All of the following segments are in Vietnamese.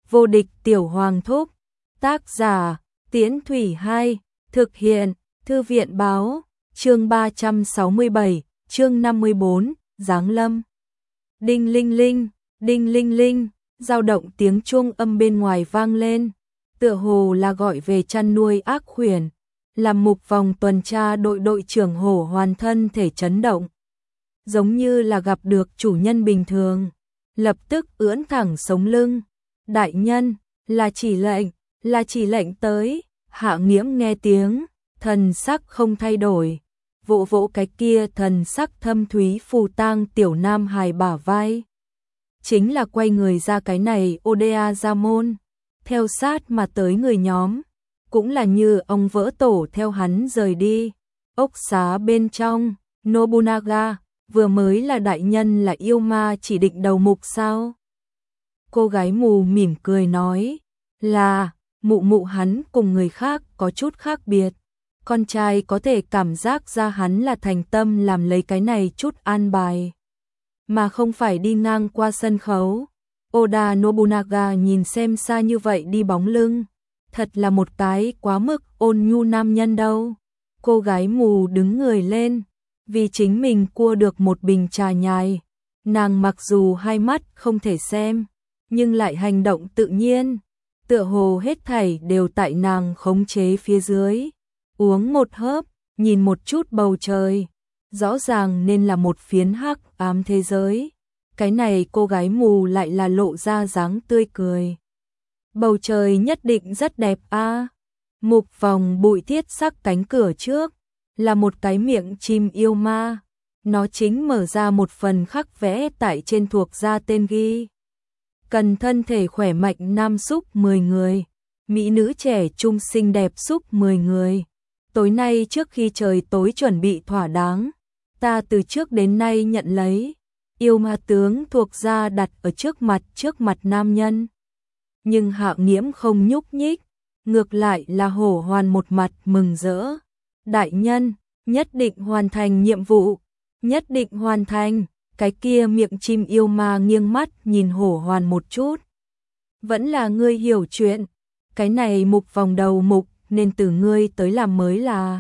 Vô địch tiểu hoàng thúc. Tác giả Tiễn Thủy 2. Thực hiện Thư viện báo. Chương 367, chương 54, Giáng lâm. Đinh linh linh, đinh linh linh, dao động tiếng chuông âm bên ngoài vang lên, tựa hồ là gọi về chăn nuôi ác khuyển. Làm mục vòng tuần tra đội trưởng Hổ Hoàn thân thể chấn động, giống như là gặp được chủ nhân bình thường, lập tức ưỡn thẳng sống lưng. Đại nhân, là chỉ lệnh tới. Hạ Nghiễm nghe tiếng, thần sắc không thay đổi, vỗ vỗ cái kia thần sắc thâm thúy phù tang tiểu nam hài bả vai. Chính là quay người ra cái này Oda ra môn, theo sát mà tới người nhóm, cũng là như ông vỡ tổ theo hắn rời đi. Ốc xá bên trong, Nobunaga, vừa mới là đại nhân là yêu ma chỉ định đầu mục sao? Cô gái mù mỉm cười nói, là, mụ hắn cùng người khác có chút khác biệt. Con trai có thể cảm giác ra hắn là thành tâm làm lấy cái này chút an bài, mà không phải đi ngang qua sân khấu. Oda Nobunaga nhìn xem xa như vậy đi bóng lưng, thật là một cái quá mức ôn nhu nam nhân đâu. Cô gái mù đứng người lên, vì chính mình cua được một bình trà nhài. Nàng mặc dù hai mắt không thể xem, nhưng lại hành động tự nhiên, tựa hồ hết thảy đều tại nàng khống chế phía dưới. Uống một hớp, nhìn một chút bầu trời, rõ ràng nên là một phiến hắc ám thế giới. Cái này cô gái mù lại là lộ ra dáng tươi cười. Bầu trời nhất định rất đẹp a. Mục vòng bụi thiết sắc cánh cửa trước, là một cái miệng chim yêu ma. Nó chính mở ra một phần khắc vẽ tại trên thuộc ra tên ghi. Cần thân thể khỏe mạnh nam xúc 10 người, mỹ nữ trẻ trung xinh đẹp xúc 10 người. Tối nay trước khi trời tối chuẩn bị thỏa đáng, ta từ trước đến nay nhận lấy. Yêu ma tướng thuộc ra đặt ở trước mặt nam nhân. Nhưng Hạ Nghiễm không nhúc nhích, ngược lại là Hổ Hoàn một mặt mừng rỡ. Đại nhân, nhất định hoàn thành nhiệm vụ, nhất định hoàn thành. Cái kia miệng chim yêu ma nghiêng mắt nhìn Hổ Hoàn một chút. Vẫn là ngươi hiểu chuyện, cái này mục vòng đầu mục nên từ ngươi tới làm mới là.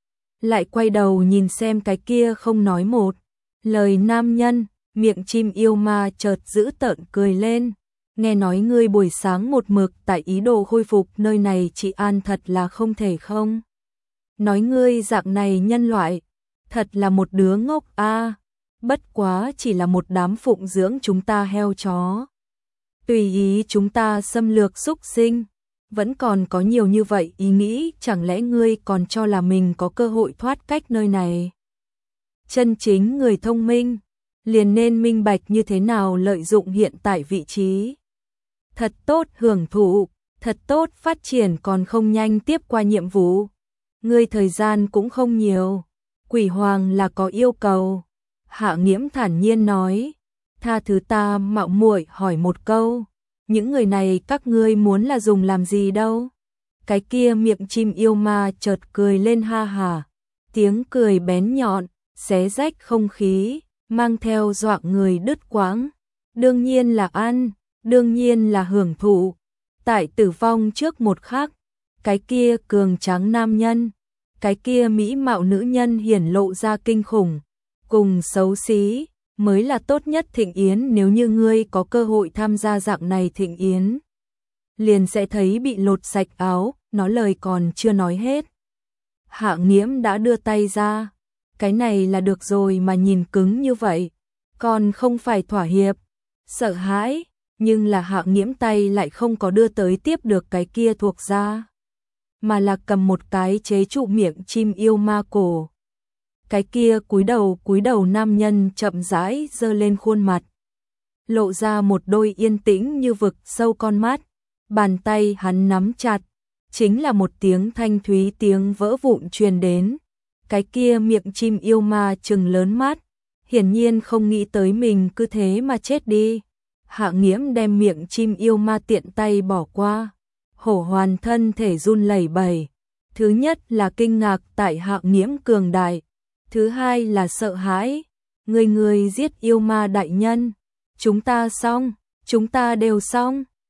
Lại quay đầu nhìn xem cái kia không nói một lời nam nhân, miệng chim yêu ma chợt giữ tợn cười lên. Nghe nói ngươi buổi sáng một mực tại ý đồ khôi phục nơi này trị an thật là không thể không? Nói ngươi dạng này nhân loại, thật là một đứa ngốc a. Bất quá chỉ là một đám phụng dưỡng chúng ta heo chó, tùy ý chúng ta xâm lược xúc sinh, vẫn còn có nhiều như vậy ý nghĩ, chẳng lẽ ngươi còn cho là mình có cơ hội thoát cách nơi này? Chân chính người thông minh liền nên minh bạch như thế nào lợi dụng hiện tại vị trí. Thật tốt hưởng thụ, thật tốt phát triển, còn không nhanh tiếp qua nhiệm vụ. Ngươi thời gian cũng không nhiều, Quỷ Hoàng là có yêu cầu. Hạ Nghiễm thản nhiên nói, tha thứ ta mạo muội hỏi một câu, những người này các ngươi muốn là dùng làm gì đâu? Cái kia miệng chim yêu ma chợt cười lên ha hả, tiếng cười bén nhọn, xé rách không khí, mang theo dọa người đứt quãng. Đương nhiên là ăn, đương nhiên là hưởng thụ. Tại tử vong trước một khắc, cái kia cường tráng nam nhân, cái kia mỹ mạo nữ nhân hiển lộ ra kinh khủng, cùng xấu xí, mới là tốt nhất thịnh yến. Nếu như ngươi có cơ hội tham gia dạng này thịnh yến, liền sẽ thấy bị lột sạch áo. Nó lời còn chưa nói hết, Hạ Nghiễm đã đưa tay ra. Cái này là được rồi mà nhìn cứng như vậy, còn không phải thỏa hiệp. Sợ hãi, nhưng là Hạ Nghiễm tay lại không có đưa tới tiếp được cái kia thuộc ra, mà là cầm một cái chế trụ miệng chim yêu ma cổ. Cái kia cúi đầu nam nhân chậm rãi giơ lên khuôn mặt, lộ ra một đôi yên tĩnh như vực sâu con mắt. Bàn tay hắn nắm chặt, chính là một tiếng thanh thúy tiếng vỡ vụn truyền đến. Cái kia miệng chim yêu ma trừng lớn mắt, hiển nhiên không nghĩ tới mình cứ thế mà chết đi. Hạ Nghiễm đem miệng chim yêu ma tiện tay bỏ qua. Hổ Hoàn thân thể run lẩy bẩy. Thứ nhất là kinh ngạc tại Hạ Nghiễm cường đại, thứ hai là sợ hãi. Người giết yêu ma đại nhân, chúng ta xong, chúng ta đều xong.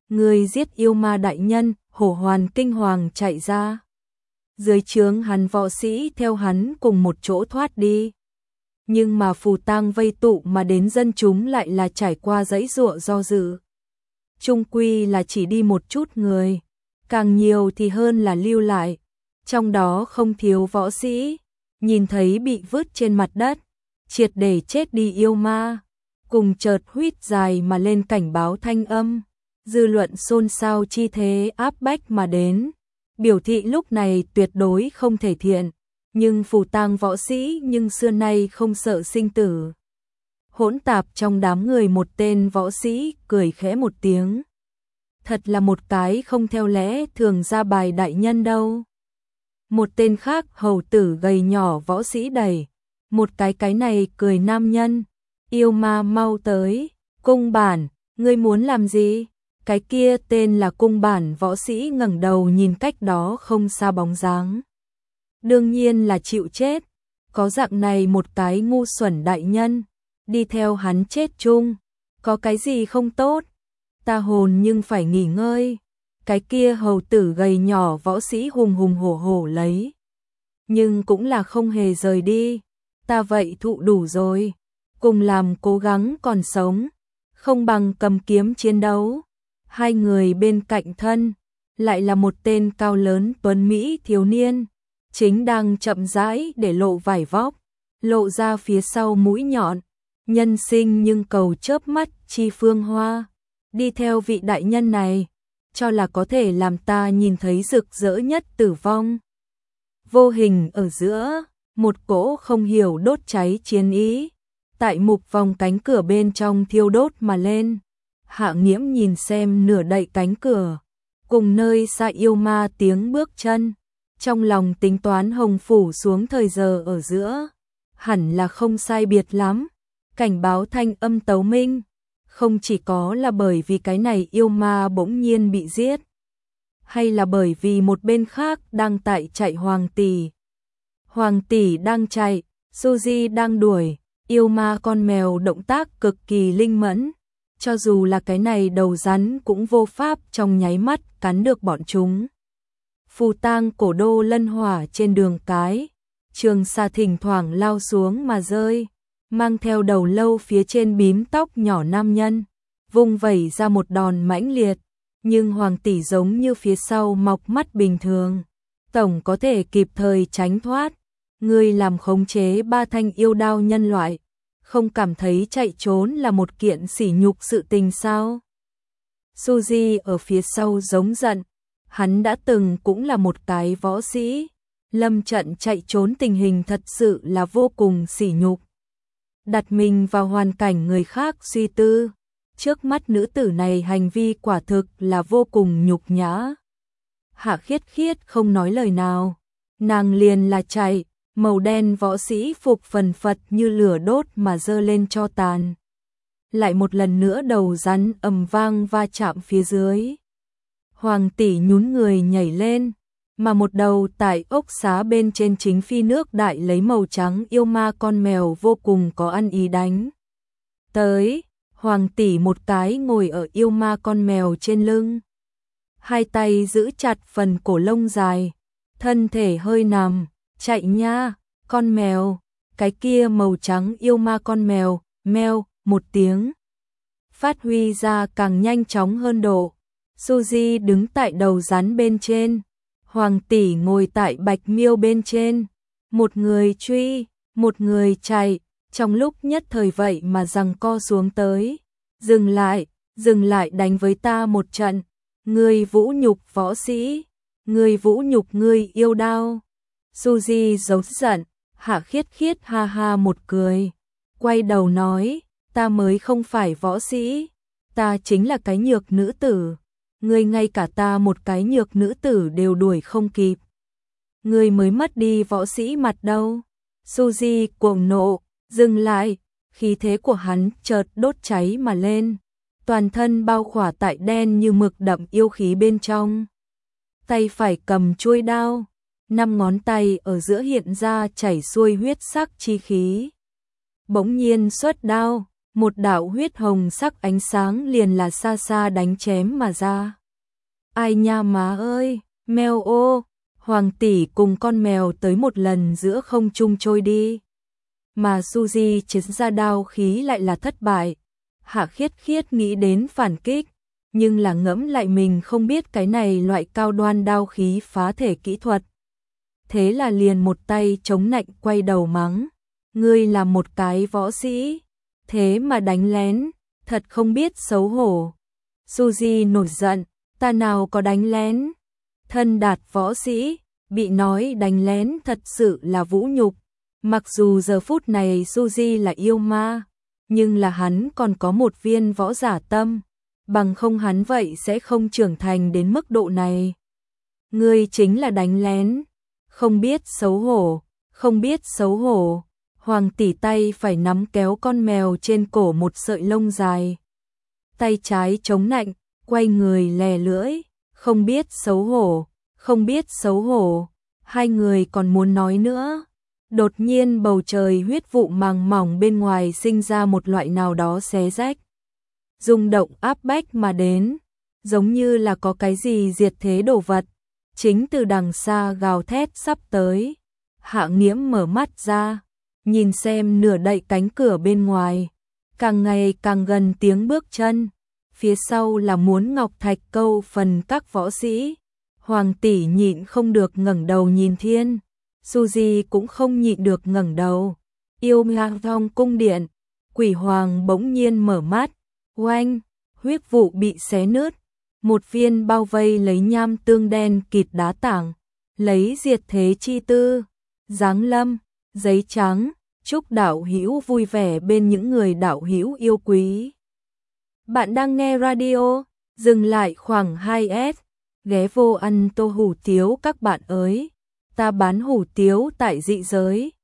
người giết yêu ma đại nhân, Hổ Hoàn kinh hoàng chạy ra. Dưới trướng hắn võ sĩ theo hắn cùng một chỗ thoát đi. Nhưng mà phù tang vây tụ mà đến dân chúng lại là trải qua dãy giụa do dự. Chung quy là chỉ đi một chút người, càng nhiều thì hơn là lưu lại. Trong đó không thiếu võ sĩ, nhìn thấy bị vứt trên mặt đất, triệt để chết đi yêu ma, cùng chợt huýt dài mà lên cảnh báo thanh âm. Dư luận xôn xao chi thế áp bách mà đến, biểu thị lúc này tuyệt đối không thể thiện, nhưng phù tang võ sĩ nhưng xưa nay không sợ sinh tử. Hỗn tạp trong đám người một tên võ sĩ cười khẽ một tiếng. Thật là một cái không theo lẽ thường ra bài đại nhân đâu. Một tên khác hầu tử gầy nhỏ võ sĩ đẩy, một cái này cười nam nhân. Yêu ma mau tới, cung bản, ngươi muốn làm gì? Cái kia tên là cung bản võ sĩ ngẩng đầu nhìn cách đó không xa bóng dáng. Đương nhiên là chịu chết, có dạng này một cái ngu xuẩn đại nhân, đi theo hắn chết chung, có cái gì không tốt, ta hồn nhưng phải nghỉ ngơi. Cái kia hầu tử gầy nhỏ võ sĩ hùng hùng hổ hổ lấy, nhưng cũng là không hề rời đi, ta vậy thụ đủ rồi, cùng làm cố gắng còn sống, không bằng cầm kiếm chiến đấu. Hai người bên cạnh thân, lại là một tên cao lớn tuấn Mỹ thiếu niên, chính đang chậm rãi để lộ vải vóc, lộ ra phía sau mũi nhọn, nhân sinh nhưng cầu chớp mắt chi phương hoa, đi theo vị đại nhân này, cho là có thể làm ta nhìn thấy rực rỡ nhất tử vong. Vô hình ở giữa, một cỗ không hiểu đốt cháy chiến ý, tại mục vòng cánh cửa bên trong thiêu đốt mà lên. Hạ Nghiễm nhìn xem nửa đậy cánh cửa, cùng nơi xa yêu ma tiếng bước chân, trong lòng tính toán hồng phủ xuống thời giờ ở giữa, hẳn là không sai biệt lắm, cảnh báo thanh âm tấu minh, không chỉ có là bởi vì cái này yêu ma bỗng nhiên bị giết, hay là bởi vì một bên khác đang tại chạy Hoàng tỷ đang chạy, Suzy đang đuổi, yêu ma con mèo động tác cực kỳ linh mẫn. Cho dù là cái này đầu rắn cũng vô pháp trong nháy mắt cắn được bọn chúng. Phù tang cổ đô lân hỏa trên đường cái, Trường Sa thỉnh thoảng lao xuống mà rơi, mang theo đầu lâu phía trên bím tóc nhỏ nam nhân, vung vẩy ra một đòn mãnh liệt, nhưng Hoàng tỷ giống như phía sau mọc mắt bình thường, tổng có thể kịp thời tránh thoát. Người làm khống chế 3 thanh yêu đao nhân loại, không cảm thấy chạy trốn là một kiện sỉ nhục sự tình sao? Suzy ở phía sau giống giận, hắn đã từng cũng là một cái võ sĩ, lâm trận chạy trốn tình hình thật sự là vô cùng sỉ nhục. Đặt mình vào hoàn cảnh người khác suy tư, trước mắt nữ tử này hành vi quả thực là vô cùng nhục nhã. Hạ Khiết Khiết không nói lời nào, nàng liền là chạy. Màu đen võ sĩ phục phần phật như lửa đốt mà dơ lên cho tàn. Lại một lần nữa đầu rắn ầm vang va chạm phía dưới. Hoàng tỷ nhún người nhảy lên, mà một đầu tại ốc xá bên trên chính phi nước đại lấy màu trắng yêu ma con mèo vô cùng có ăn ý đánh. Tới, Hoàng tỷ một cái ngồi ở yêu ma con mèo trên lưng. Hai tay giữ chặt phần cổ lông dài, thân thể hơi nằm. Chạy nha, con mèo, cái kia màu trắng yêu ma con mèo, meo, một tiếng. Phát huy ra càng nhanh chóng hơn độ. Suzy đứng tại đầu rắn bên trên, Hoàng tỷ ngồi tại bạch miêu bên trên. Một người truy, một người chạy, trong lúc nhất thời vậy mà giằng co xuống tới. Dừng lại đánh với ta một trận, ngươi vũ nhục võ sĩ, ngươi vũ nhục ngươi yêu đao. Suzy giấu giận, Hạ Khiết Khiết ha ha một cười, quay đầu nói, ta mới không phải võ sĩ, ta chính là cái nhược nữ tử, ngươi ngay cả ta một cái nhược nữ tử đều đuổi không kịp. Ngươi mới mất đi võ sĩ mặt đâu. Suzy cuồng nộ, dừng lại, khí thế của hắn chợt đốt cháy mà lên, toàn thân bao khỏa tại đen như mực đậm yêu khí bên trong. Tay phải cầm chuôi đao, 5 ngón tay ở giữa hiện ra chảy xuôi huyết sắc chi khí. Bỗng nhiên xuất đao, một đạo huyết hồng sắc ánh sáng liền là xa xa đánh chém mà ra. Ai nha má ơi, mèo ô, Hoàng tỷ cùng con mèo tới một lần giữa không trung trôi đi. Mà Suzy chiến ra đao khí lại là thất bại. Hạ Khiết Khiết nghĩ đến phản kích, nhưng là ngẫm lại mình không biết cái này loại cao đoan đao khí phá thể kỹ thuật. Thế là liền một tay chống nạnh quay đầu mắng. Ngươi là một cái võ sĩ, thế mà đánh lén, thật không biết xấu hổ. Suzy nổi giận, ta nào có đánh lén. Thân đạt võ sĩ, bị nói đánh lén thật sự là vũ nhục. Mặc dù giờ phút này Suzy là yêu ma, nhưng là hắn còn có một viên võ giả tâm, bằng không hắn vậy sẽ không trưởng thành đến mức độ này. Ngươi chính là đánh lén, không biết xấu hổ, không biết xấu hổ. Hoàng tỷ tay phải nắm kéo con mèo trên cổ một sợi lông dài. Tay trái chống nạnh, quay người lè lưỡi, không biết xấu hổ, không biết xấu hổ. Hai người còn muốn nói nữa. Đột nhiên bầu trời huyết vụ màng mỏng bên ngoài sinh ra một loại nào đó xé rách. Rung động áp bách mà đến, giống như là có cái gì diệt thế đồ vật. Chính từ đằng xa gào thét sắp tới. Hạ Nghiễm mở mắt ra, nhìn xem nửa đậy cánh cửa bên ngoài. Càng ngày càng gần tiếng bước chân. Phía sau là muốn ngọc thạch câu phần các võ sĩ. Hoàng tỷ nhịn không được ngẩng đầu nhìn thiên. Suzy cũng không nhịn được ngẩng đầu. Yêu Mạc Thong cung điện. Quỷ hoàng bỗng nhiên mở mắt. Oanh, huyết vụ bị xé nứt. Một viên bao vây lấy nham tương đen kịt đá tảng. Lấy diệt thế chi tư. Giáng lâm, giấy trắng. Chúc đạo hữu vui vẻ bên những người đạo hữu yêu quý. Bạn đang nghe radio, dừng lại khoảng 2S. Ghé vô ăn tô hủ tiếu các bạn ơi. Ta bán hủ tiếu tại dị giới.